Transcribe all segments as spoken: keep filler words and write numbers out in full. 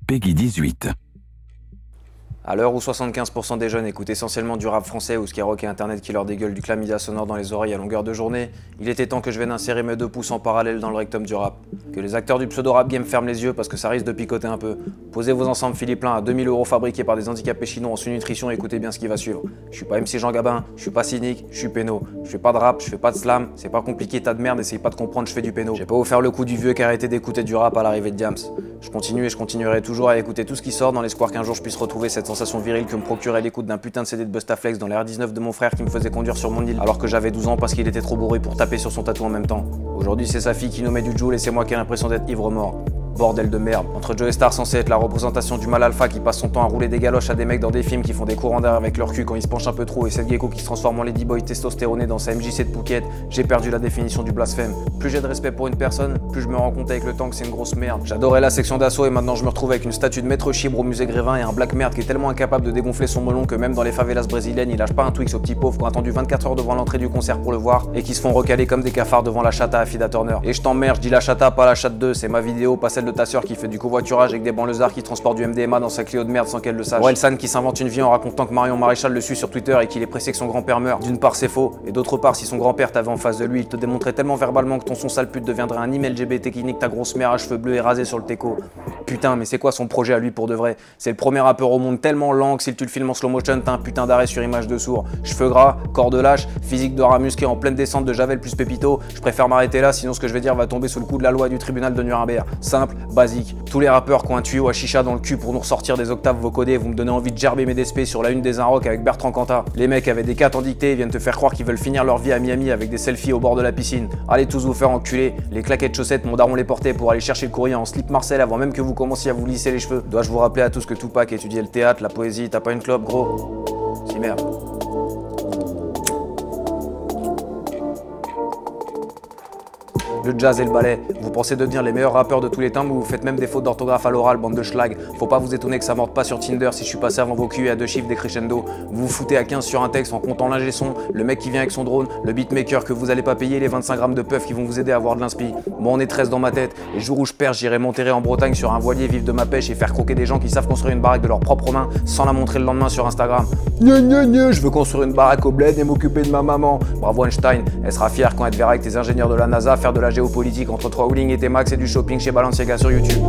Peggy dix-huit. À l'heure où soixante-quinze pour cent des jeunes écoutent essentiellement du rap français ou Skyrock et Internet qui leur dégueule du chlamydia sonore dans les oreilles à longueur de journée, il était temps que je vienne insérer mes deux pouces en parallèle dans le rectum du rap. Que les acteurs du pseudo-rap game ferment les yeux parce que ça risque de picoter un peu. Posez vos ensembles Philippelin à deux mille euros fabriqués par des handicapés chinois en sous-nutrition et écoutez bien ce qui va suivre. Je suis pas M C Jean Gabin, je suis pas cynique, je suis péno. Je fais pas de rap, je fais pas de slam, c'est pas compliqué, tas de merde, essayez pas de comprendre, je fais du péno. J'ai pas vous faire le coup du vieux qui a arrêté d'écouter du rap à l'arrivée de Diams. Je continue et je continuerai toujours à écouter tout ce qui sort dans l'espoir qu'un jour je puisse retrouver cette sensation virile que me procurait l'écoute d'un putain de C D de Bustaflex dans l'R dix-neuf de mon frère qui me faisait conduire sur mon île alors que j'avais douze ans parce qu'il était trop bourré pour taper sur son tatou en même temps. Aujourd'hui c'est sa fille qui nous met du joule et c'est moi qui ai l'impression d'être ivre-mort. Bordel de merde. Entre Joe Star censé être la représentation du mal alpha qui passe son temps à rouler des galoches à des mecs dans des films qui font des courants d'air avec leur cul quand ils se penchent un peu trop et cette gecko qui se transforme en ladyboy testostéroné dans sa M J C de Phuket, j'ai perdu la définition du blasphème. Plus j'ai de respect pour une personne, plus je me rends compte avec le temps que c'est une grosse merde. J'adorais la section d'assaut et maintenant je me retrouve avec une statue de maître Chibre au musée Grévin et un black merde qui est tellement incapable de dégonfler son melon que même dans les favelas brésiliennes il lâche pas un Twix aux petits pauvres qui ont attendu vingt-quatre heures devant l'entrée du concert pour le voir et qui se font recaler comme des cafards devant la chata à Fida Turner. Et je t'emmerde, je dis la chata pas la chatte deux, c'est ma vidéo, pas celle de ta sœur qui fait du covoiturage avec des banlieusards qui transportent du M D M A dans sa Clio de merde sans qu'elle le sache. Orelsan qui s'invente une vie en racontant que Marion Maréchal le suit sur Twitter et qu'il est pressé que son grand-père meure. D'une part c'est faux, et d'autre part si son grand-père t'avait en face de lui, il te démontrait tellement verbalement que ton son sale pute deviendrait un email L G B T qui nique ta grosse mère à cheveux bleus et rasée sur le teco. Putain mais c'est quoi son projet à lui pour de vrai? C'est le premier rappeur au monde tellement lent que si tu le filmes en slow motion t'as un putain d'arrêt sur image de sourd. Cheveux gras, corps de lâche, physique de rat musqué en pleine descente de Javel plus Pépito. Je préfère m'arrêter là sinon ce que je vais dire va tomber sous le coup de la loi du tribunal de Nuremberg. Simple, basique. Tous les rappeurs qui ont un tuyau à chicha dans le cul pour nous ressortir des octaves vocodées, vous me donnez envie de gerber mes D S P sur la une des Inrock avec Bertrand Cantat. Les mecs avaient des cartes en dictée, viennent te faire croire qu'ils veulent finir leur vie à Miami avec des selfies au bord de la piscine. Allez tous vous faire enculer, les claquettes chaussettes mon daron les portait pour aller chercher le courrier en slip Marcel avant même que vous commenciez à vous lisser les cheveux. Dois-je vous rappeler à tous que Tupac étudiait le théâtre, la poésie, t'as pas une clope gros? Si merde. Le jazz et le ballet. Vous pensez devenir les meilleurs rappeurs de tous les temps, mais vous faites même des fautes d'orthographe à l'oral, bande de schlag. Faut pas vous étonner que ça morde pas sur Tinder si je suis passé avant vos culs et à deux chiffres des crescendo. Vous vous foutez à quinze sur un texte en comptant l'ingé son, le mec qui vient avec son drone, le beatmaker que vous allez pas payer, les vingt-cinq grammes de puff qui vont vous aider à avoir de l'inspi. Moi on est treize dans ma tête, et le jour où je perds, j'irai m'enterrer en Bretagne sur un voilier, vivre de ma pêche et faire croquer des gens qui savent construire une baraque de leurs propres mains sans la montrer le lendemain sur Instagram. Gne gne gne, je veux construire une baraque au bled et m'occuper de ma maman. Bravo Einstein, elle sera fière quand elle te verra avec tes ingénieurs de la NASA faire de la géopolitique entre trois Wooling et T-Max et du shopping chez Balenciaga sur YouTube.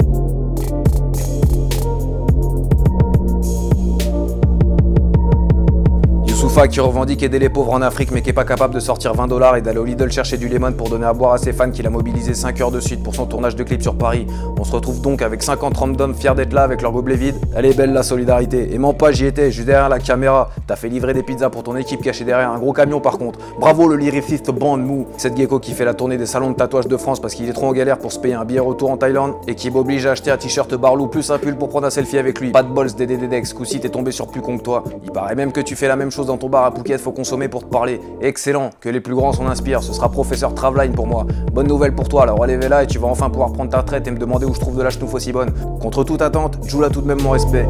Youssoufa qui revendique aider les pauvres en Afrique mais qui est pas capable de sortir vingt dollars et d'aller au Lidl chercher du lemon pour donner à boire à ses fans qu'il a mobilisé cinq heures de suite pour son tournage de clip sur Paris. On se retrouve donc avec cinquante randoms fiers d'être là avec leur gobelet vide. Elle est belle la solidarité. Et mens pas, j'y étais, juste derrière la caméra. T'as fait livrer des pizzas pour ton équipe cachée derrière un gros camion par contre. Bravo le lyriciste band mou. Cette gecko qui fait la tournée des salons de tatouage de France parce qu'il est trop en galère pour se payer un billet retour en Thaïlande et qui m'oblige à acheter un t-shirt Barlou plus un pull pour prendre un selfie avec lui. Pas de bol, D D D Dex, coup si t'es tombé sur plus con que toi. Il paraît même que tu fais la même chose dans ton bar à Phuket, faut consommer pour te parler. Excellent, que les plus grands s'en inspirent, ce sera professeur Travline pour moi. Bonne nouvelle pour toi, la relève est là et tu vas enfin pouvoir prendre ta retraite et me demander où je trouve de la chenouf aussi bonne. Contre toute attente, Jul a tout de même mon respect.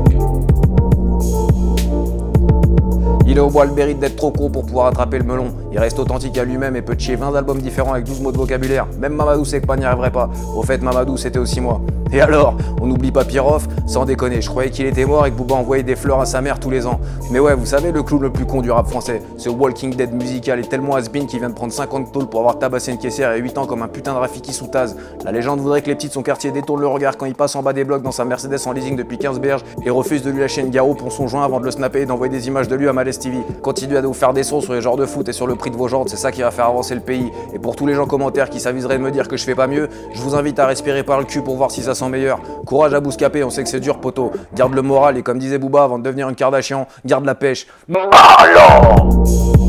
Il est au bois le mérite d'être trop con pour pouvoir attraper le melon. Il reste authentique à lui-même et peut chier vingt albums différents avec douze mots de vocabulaire. Même Mamadou sait que pas n'y arriverait pas. Au fait, Mamadou c'était aussi moi. Et alors, on n'oublie pas Pirov? Sans déconner, je croyais qu'il était mort et que Booba envoyait des fleurs à sa mère tous les ans. Mais ouais, vous savez le clown le plus con du rap français. Ce Walking Dead musical est tellement has-been qu'il vient de prendre cinquante tôles pour avoir tabassé une caissière et huit ans comme un putain de Rafiki sous Taz. La légende voudrait que les petits de son quartier détournent le regard quand il passe en bas des blocs dans sa Mercedes en leasing depuis quinze berges et refusent de lui lâcher une garrot pour son joint avant de le snapper et d'envoyer des images de lui à Malès T V. Continuez à nous faire des sons sur les genres de foot et sur le prix de vos jantes, c'est ça qui va faire avancer le pays. Et pour tous les gens commentaires qui s'aviseraient de me dire que je fais pas mieux, je vous invite à respirer par le cul pour voir si ça sent meilleur. Courage à Bouscapé, on sait que c'est dur poteau. Garde le moral et comme disait Booba avant de devenir une Kardashian, garde la pêche. Malo